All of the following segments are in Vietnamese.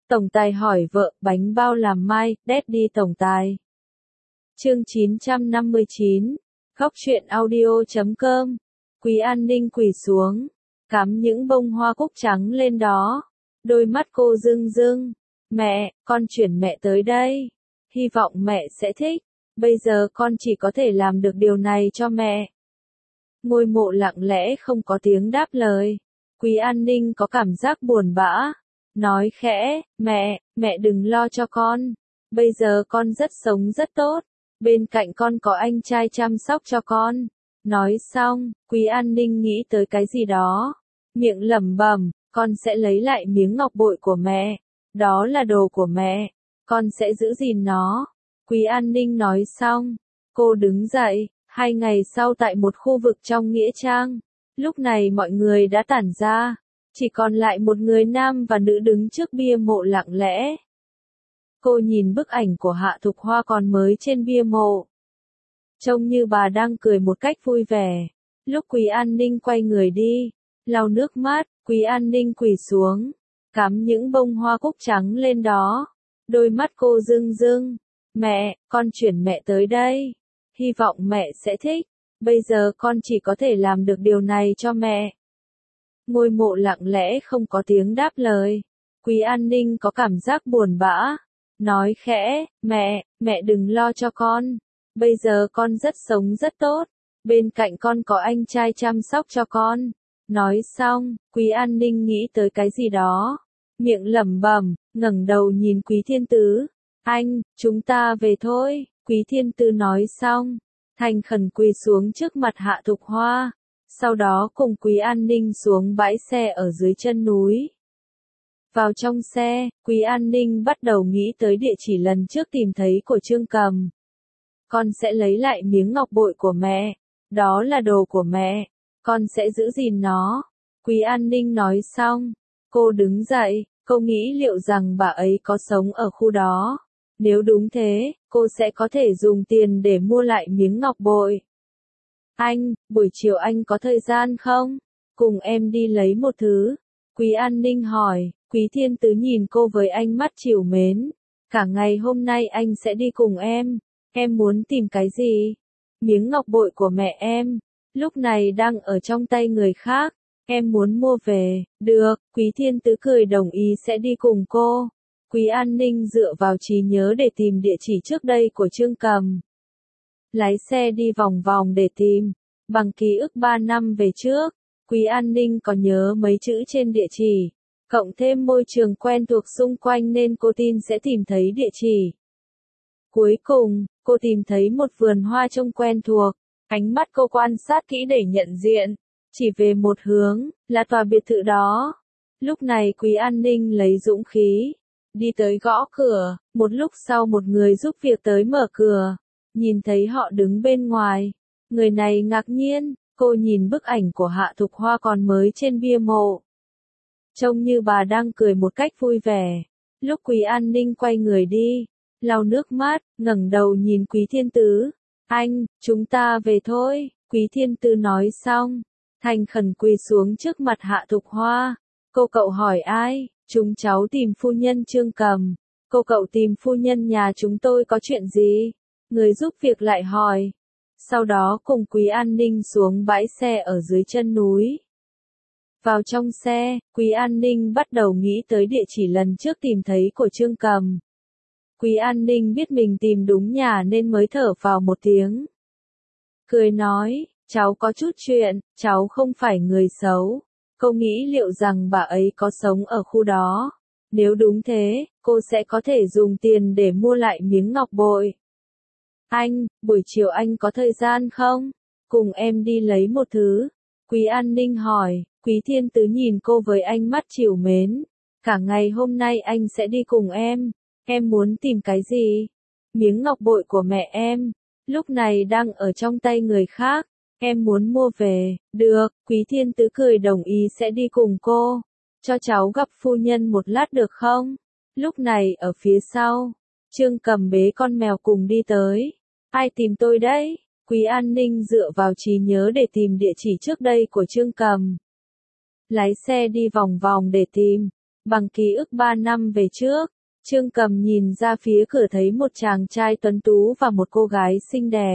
Tổng tài hỏi vợ, bánh bao làm mai, Daddy tổng tài. Chương 959, Góc truyện audio.com. Quý An Ninh quỳ xuống, cắm những bông hoa cúc trắng lên đó. Đôi mắt cô rưng rưng. Mẹ, con chuyển mẹ tới đây. Hy vọng mẹ sẽ thích. Bây giờ con chỉ có thể làm được điều này cho mẹ. Ngôi mộ lặng lẽ không có tiếng đáp lời. Quý An Ninh có cảm giác buồn bã. Nói khẽ, mẹ đừng lo cho con. Bây giờ con rất sống rất tốt. Bên cạnh con có anh trai chăm sóc cho con. Nói xong, Quý An Ninh nghĩ tới cái gì đó. Miệng lẩm bẩm, con sẽ lấy lại miếng ngọc bội của mẹ. Đó là đồ của mẹ. Con sẽ giữ gìn nó. Quý An Ninh nói xong. Cô đứng dậy. 2 ngày sau tại một khu vực trong nghĩa trang. Lúc này mọi người đã tản ra. Chỉ còn lại một người nam và nữ đứng trước bia mộ lặng lẽ. Cô nhìn bức ảnh của Hạ Thục Hoa còn mới trên bia mộ. Trông như bà đang cười một cách vui vẻ. Lúc Quý An Ninh quay người đi, lau nước mắt, Quý An Ninh quỳ xuống, cắm những bông hoa cúc trắng lên đó. Đôi mắt cô rưng rưng. Mẹ, con chuyển mẹ tới đây. Hy vọng mẹ sẽ thích. Bây giờ con chỉ có thể làm được điều này cho mẹ. Ngôi mộ lặng lẽ không có tiếng đáp lời. Quý An Ninh có cảm giác buồn bã. Nói khẽ, mẹ đừng lo cho con. Bây giờ con rất sống rất tốt. Bên cạnh con có anh trai chăm sóc cho con. Nói xong, Quý An Ninh nghĩ tới cái gì đó. Miệng lẩm bẩm, ngẩng đầu nhìn Quý Thiên Tứ. Anh, chúng ta về thôi. Quý Thiên Tứ nói xong, thành khẩn quỳ xuống trước mặt Hạ Thục Hoa. Sau đó cùng Quý An Ninh xuống bãi xe ở dưới chân núi. Vào trong xe, Quý An Ninh bắt đầu nghĩ tới địa chỉ lần trước tìm thấy của Trương Cầm. Con sẽ lấy lại miếng ngọc bội của mẹ. Đó là đồ của mẹ. Con sẽ giữ gìn nó. Quý An Ninh nói xong. Cô đứng dậy, cô nghĩ liệu rằng bà ấy có sống ở khu đó. Nếu đúng thế, cô sẽ có thể dùng tiền để mua lại miếng ngọc bội. Anh, buổi chiều anh có thời gian không? Cùng em đi lấy một thứ. Quý An Ninh hỏi. Quý Thiên Tứ nhìn cô với ánh mắt trìu mến. Cả ngày hôm nay anh sẽ đi cùng em. Em muốn tìm cái gì? Miếng ngọc bội của mẹ em. Lúc này đang ở trong tay người khác. Em muốn mua về. Được, Quý Thiên Tứ cười đồng ý sẽ đi cùng cô. Quý An Ninh dựa vào trí nhớ để tìm địa chỉ trước đây của Trương Cầm. Lái xe đi vòng vòng để tìm. Bằng ký ức 3 năm về trước, Quý An Ninh có nhớ mấy chữ trên địa chỉ. Cộng thêm môi trường quen thuộc xung quanh nên cô tin sẽ tìm thấy địa chỉ. Cuối cùng, cô tìm thấy một vườn hoa trông quen thuộc. Ánh mắt cô quan sát kỹ để nhận diện. Chỉ về một hướng, là tòa biệt thự đó. Lúc này Quý An Ninh lấy dũng khí. Đi tới gõ cửa, một lúc sau một người giúp việc tới mở cửa. Nhìn thấy họ đứng bên ngoài. Người này ngạc nhiên, cô nhìn bức ảnh của Hạ Thục Hoa còn mới trên bia mộ. Trông như bà đang cười một cách vui vẻ. Lúc Quý An Ninh quay người đi, lau nước mắt, ngẩng đầu nhìn Quý Thiên Tứ. Anh, chúng ta về thôi. Quý Thiên Tứ nói xong, thành khẩn quỳ xuống trước mặt Hạ Thục Hoa. Cô cậu hỏi ai? Chúng cháu tìm phu nhân Trương Cầm. Cô cậu tìm phu nhân nhà chúng tôi có chuyện gì? Người giúp việc lại hỏi. Sau đó cùng Quý An Ninh xuống bãi xe ở dưới chân núi. Vào trong xe, Quý An Ninh bắt đầu nghĩ tới địa chỉ lần trước tìm thấy của Trương Cầm. Quý An Ninh biết mình tìm đúng nhà nên mới thở phào một tiếng. Cười nói, cháu có chút chuyện, cháu không phải người xấu. Cô nghĩ liệu rằng bà ấy có sống ở khu đó. Nếu đúng thế, cô sẽ có thể dùng tiền để mua lại miếng ngọc bội. Anh, buổi chiều anh có thời gian không? Cùng em đi lấy một thứ. Quý An Ninh hỏi. Quý Thiên Tứ nhìn cô với ánh mắt trìu mến. Cả ngày hôm nay anh sẽ đi cùng em. Em muốn tìm cái gì? Miếng ngọc bội của mẹ em. Lúc này đang ở trong tay người khác. Em muốn mua về. Được, Quý Thiên Tứ cười đồng ý sẽ đi cùng cô. Cho cháu gặp phu nhân một lát được không? Lúc này ở phía sau, Trương Cầm bế con mèo cùng đi tới. Ai tìm tôi đấy? Quý An Ninh dựa vào trí nhớ để tìm địa chỉ trước đây của Trương Cầm. Lái xe đi vòng vòng để tìm. Bằng ký ức 3 năm về trước, Trương Cầm nhìn ra phía cửa thấy một chàng trai tuấn tú và một cô gái xinh đẹp.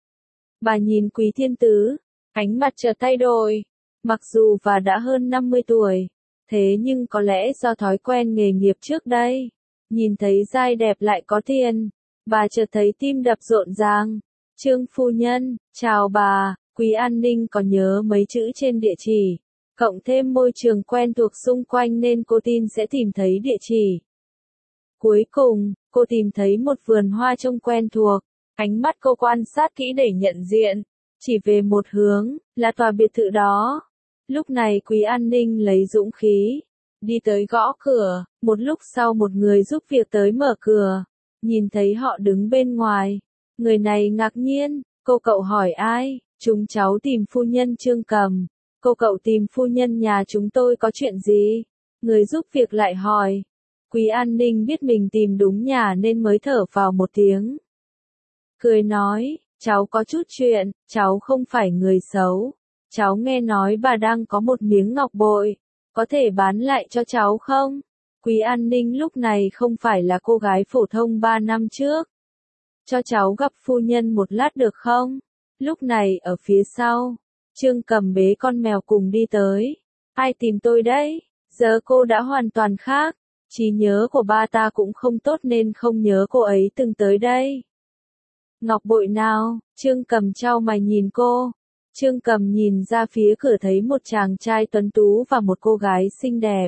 Bà nhìn Quý Thiên Tứ, ánh mặt chợt thay đổi. Mặc dù và đã hơn 50 tuổi, thế nhưng có lẽ do thói quen nghề nghiệp trước đây, nhìn thấy giai đẹp lại có tiền, bà chợt thấy tim đập rộn ràng. Trương phu nhân, chào bà. Quý An Ninh còn nhớ mấy chữ trên địa chỉ, cộng thêm môi trường quen thuộc xung quanh nên cô tin sẽ tìm thấy địa chỉ. Cuối cùng, cô tìm thấy một vườn hoa trông quen thuộc, ánh mắt cô quan sát kỹ để nhận diện, chỉ về một hướng, là tòa biệt thự đó. Lúc này Quý An Ninh lấy dũng khí, đi tới gõ cửa, một lúc sau một người giúp việc tới mở cửa, nhìn thấy họ đứng bên ngoài. Người này ngạc nhiên, cô cậu hỏi ai? Chúng cháu tìm phu nhân Trương Cầm. Cô cậu tìm phu nhân nhà chúng tôi có chuyện gì? Người giúp việc lại hỏi. Quý An Ninh biết mình tìm đúng nhà nên mới thở vào một tiếng. Cười nói, cháu có chút chuyện, cháu không phải người xấu. Cháu nghe nói bà đang có một miếng ngọc bội, có thể bán lại cho cháu không? Quý An Ninh lúc này không phải là cô gái phổ thông 3 năm trước. Cho cháu gặp phu nhân một lát được không? Lúc này ở phía sau, Trương Cầm bế con mèo cùng đi tới. Ai tìm tôi đấy? Giờ cô đã hoàn toàn khác. Trí nhớ của ba ta cũng không tốt nên không nhớ cô ấy từng tới đây. Ngọc bội nào? Trương Cầm chau mày nhìn cô. Trương Cầm nhìn ra phía cửa thấy một chàng trai tuấn tú và một cô gái xinh đẹp.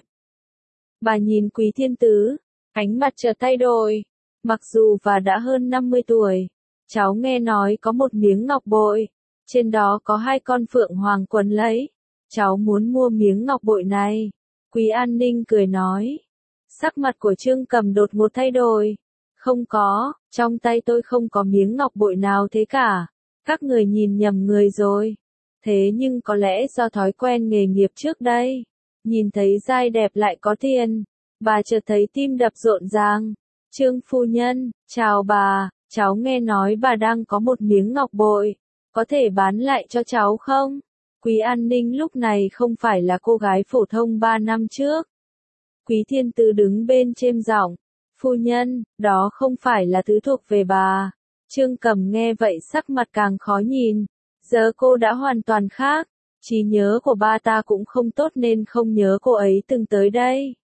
Bà nhìn Quý Thiên Tứ, ánh mặt chợt thay đổi. Mặc dù và đã hơn 50 tuổi, cháu nghe nói có một miếng ngọc bội, trên đó có 2 con phượng hoàng quấn lấy. Cháu muốn mua miếng ngọc bội này. Quý An Ninh cười nói. Sắc mặt của Trương Cầm đột ngột thay đổi. Không có, trong tay tôi không có miếng ngọc bội nào thế cả. Các người nhìn nhầm người rồi. Thế nhưng có lẽ do thói quen nghề nghiệp trước đây, nhìn thấy giai đẹp lại có tiền, bà chợt thấy tim đập rộn ràng. Trương phu nhân, chào bà, cháu nghe nói bà đang có một miếng ngọc bội, có thể bán lại cho cháu không? Quý An Ninh lúc này không phải là cô gái phổ thông 3 năm trước. Quý Thiên Tứ đứng bên chêm giọng, phu nhân, đó không phải là thứ thuộc về bà. Trương Cầm nghe vậy sắc mặt càng khó nhìn, giờ cô đã hoàn toàn khác, trí nhớ của ba ta cũng không tốt nên không nhớ cô ấy từng tới đây.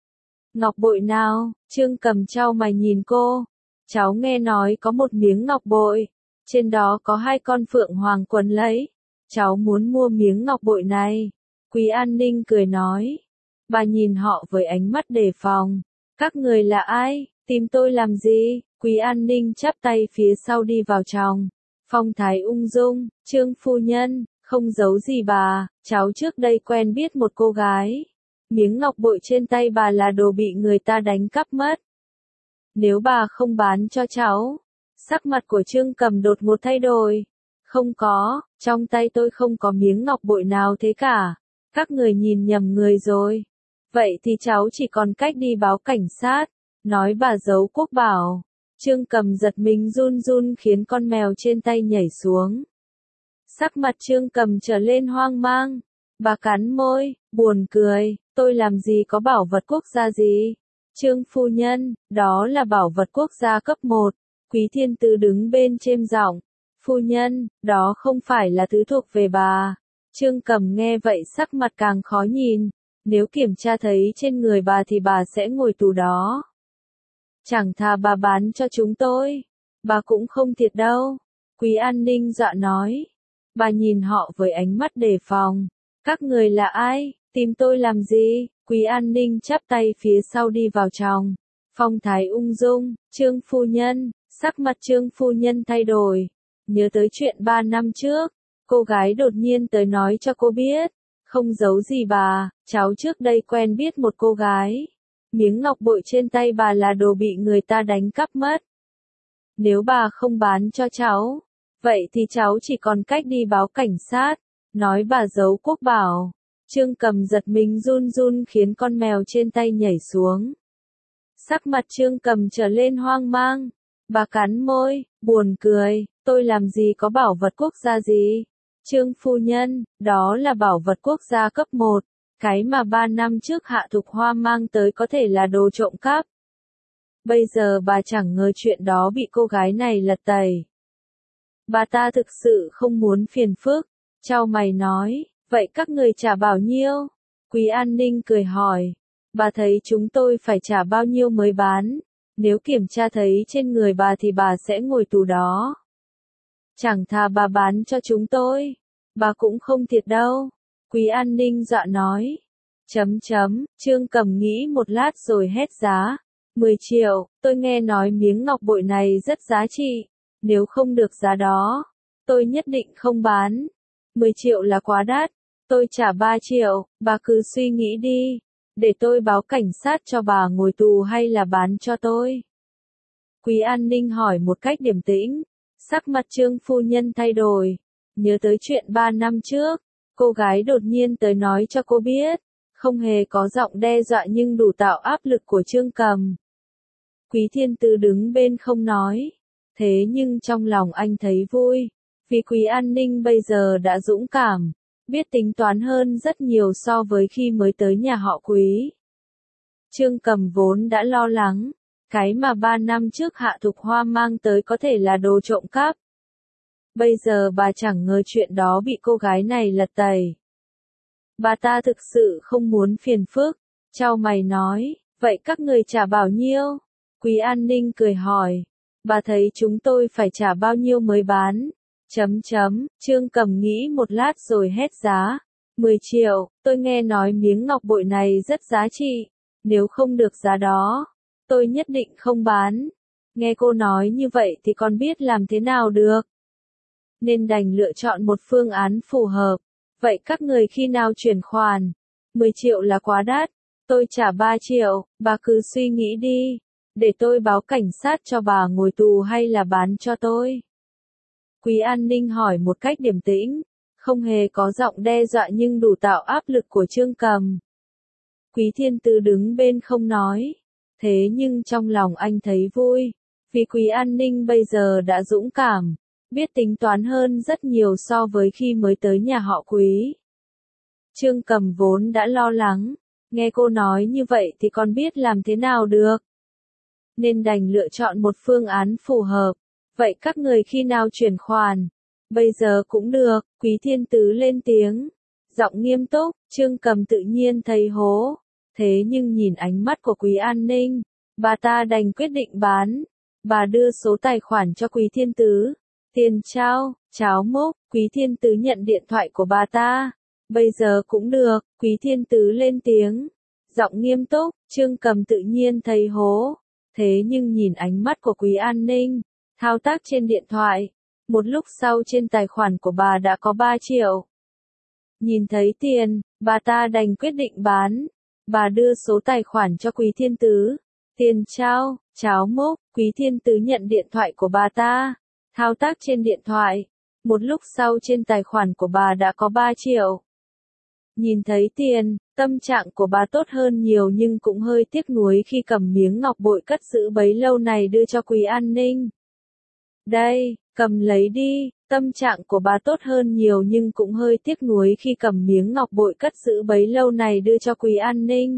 Ngọc bội nào? Trương Cầm chau mày nhìn cô. Cháu nghe nói có một miếng ngọc bội, trên đó có 2 con phượng hoàng quấn lấy. Cháu muốn mua miếng ngọc bội này. Quý An Ninh cười nói. Bà nhìn họ với ánh mắt đề phòng. Các người là ai? Tìm tôi làm gì? Quý An Ninh chắp tay phía sau đi vào trong. Phong thái ung dung, Trương phu nhân, không giấu gì bà, cháu trước đây quen biết một cô gái. Miếng ngọc bội trên tay bà là đồ bị người ta đánh cắp mất. Nếu bà không bán cho cháu, sắc mặt của Trương Cầm đột ngột thay đổi. Không có, trong tay tôi không có miếng ngọc bội nào thế cả. Các người nhìn nhầm người rồi. Vậy thì cháu chỉ còn cách đi báo cảnh sát, nói bà giấu quốc bảo. Trương Cầm giật mình run run khiến con mèo trên tay nhảy xuống. Sắc mặt Trương Cầm trở lên hoang mang. Bà cắn môi, buồn cười, tôi làm gì có bảo vật quốc gia gì. Trương phu nhân, đó là bảo vật quốc gia cấp 1. Quý Thiên Tứ đứng bên chêm giọng. Phu nhân, đó không phải là thứ thuộc về bà. Trương Cầm nghe vậy sắc mặt càng khó nhìn. Nếu kiểm tra thấy trên người bà thì bà sẽ ngồi tù đó. Chẳng thà bà bán cho chúng tôi. Bà cũng không thiệt đâu. Quý An Ninh dọa nói. Bà nhìn họ với ánh mắt đề phòng. Các người là ai? Tìm tôi làm gì? Quý An Ninh chắp tay phía sau đi vào trong. Phong thái ung dung, Trương phu nhân, sắc mặt Trương phu nhân thay đổi. Nhớ tới chuyện 3 năm trước, cô gái đột nhiên tới nói cho cô biết. Không giấu gì bà, cháu trước đây quen biết một cô gái. Miếng ngọc bội trên tay bà là đồ bị người ta đánh cắp mất. Nếu bà không bán cho cháu, vậy thì cháu chỉ còn cách đi báo cảnh sát, nói bà giấu quốc bảo. Trương Cầm giật mình run run khiến con mèo trên tay nhảy xuống. Sắc mặt Trương Cầm trở lên hoang mang. Bà cắn môi, buồn cười, tôi làm gì có bảo vật quốc gia gì. Trương phu nhân, đó là bảo vật quốc gia cấp 1. Cái mà 3 năm trước Hạ Thục Hoa mang tới có thể là đồ trộm cắp. Bây giờ bà chẳng ngờ chuyện đó bị cô gái này lật tẩy. Bà ta thực sự không muốn phiền phức, chau mày nói, vậy các người trả bao nhiêu? Quý an ninh cười hỏi, bà thấy chúng tôi phải trả bao nhiêu mới bán, nếu kiểm tra thấy trên người bà thì bà sẽ ngồi tù đó. Chẳng thà bà bán cho chúng tôi, bà cũng không thiệt đâu. Quý an ninh dọa nói. Trương Cầm nghĩ một lát rồi hét giá. 10 triệu, tôi nghe nói miếng ngọc bội này rất giá trị, nếu không được giá đó, tôi nhất định không bán. 10 triệu là quá đắt, tôi trả 3 triệu, bà cứ suy nghĩ đi, để tôi báo cảnh sát cho bà ngồi tù hay là bán cho tôi. Quý an ninh hỏi một cách điềm tĩnh, sắc mặt Trương phu nhân thay đổi, nhớ tới chuyện 3 năm trước, cô gái đột nhiên tới nói cho cô biết, không hề có giọng đe dọa nhưng đủ tạo áp lực của Trương Cầm. Quý Thiên Tứ đứng bên không nói, thế nhưng trong lòng anh thấy vui, vì Quý an ninh bây giờ đã dũng cảm, biết tính toán hơn rất nhiều so với khi mới tới nhà họ Quý. Trương Cầm vốn đã lo lắng, cái mà 3 năm trước Hạ Thục Hoa mang tới có thể là đồ trộm cắp. Bây giờ bà chẳng ngờ chuyện đó bị cô gái này lật tẩy. Bà ta thực sự không muốn phiền phức, chau mày nói, vậy các người trả bao nhiêu? Quý an ninh cười hỏi, bà thấy chúng tôi phải trả bao nhiêu mới bán? Trương Cầm nghĩ một lát rồi hét giá. 10 triệu, tôi nghe nói miếng ngọc bội này rất giá trị, nếu không được giá đó, tôi nhất định không bán. Nghe cô nói như vậy thì con biết làm thế nào được. Nên đành lựa chọn một phương án phù hợp. Vậy các người khi nào chuyển khoản? 10 triệu là quá đắt, tôi trả 3 triệu, bà cứ suy nghĩ đi, để tôi báo cảnh sát cho bà ngồi tù hay là bán cho tôi. Quý an ninh hỏi một cách điềm tĩnh, không hề có giọng đe dọa nhưng đủ tạo áp lực của Trương Cầm. Quý Thiên Tứ đứng bên không nói, thế nhưng trong lòng anh thấy vui, vì Quý an ninh bây giờ đã dũng cảm, biết tính toán hơn rất nhiều so với khi mới tới nhà họ Quý. Trương Cầm vốn đã lo lắng, nghe cô nói như vậy thì con biết làm thế nào được. Nên đành lựa chọn một phương án phù hợp. Vậy các người khi nào chuyển khoản? Bây giờ cũng được, Quý Thiên Tứ lên tiếng. Giọng nghiêm túc, Trương Cầm tự nhiên thấy hố. Thế nhưng nhìn ánh mắt của Quý an ninh, bà ta đành quyết định bán. Bà đưa số tài khoản cho Quý Thiên Tứ. Tiền trao, cháo múc, Quý Thiên Tứ nhận điện thoại của bà ta. Bây giờ cũng được, Quý Thiên Tứ lên tiếng. Giọng nghiêm túc, Trương Cầm tự nhiên thấy hố. Thế nhưng nhìn ánh mắt của Quý an ninh, thao tác trên điện thoại. Một lúc sau trên tài khoản của bà đã có 3 triệu. Nhìn thấy tiền, bà ta đành quyết định bán. Bà đưa số tài khoản cho Quý Thiên Tứ. Tiền trao, cháo múc, Quý Thiên Tứ nhận điện thoại của bà ta. Thao tác trên điện thoại. Một lúc sau trên tài khoản của bà đã có 3 triệu. Nhìn thấy tiền, tâm trạng của bà tốt hơn nhiều nhưng cũng hơi tiếc nuối khi cầm miếng ngọc bội cất giữ bấy lâu này đưa cho Quý an ninh. Đây, cầm lấy đi, tâm trạng của bà tốt hơn nhiều nhưng cũng hơi tiếc nuối khi cầm miếng ngọc bội cất giữ bấy lâu này đưa cho Quý an ninh.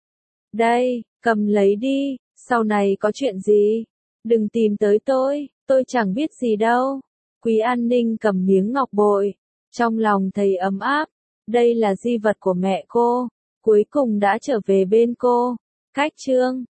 Đây, cầm lấy đi, sau này có chuyện gì? Đừng tìm tới tôi chẳng biết gì đâu. Quý an ninh cầm miếng ngọc bội, trong lòng thấy ấm áp. Đây là di vật của mẹ cô, cuối cùng đã trở về bên cô. Cách chương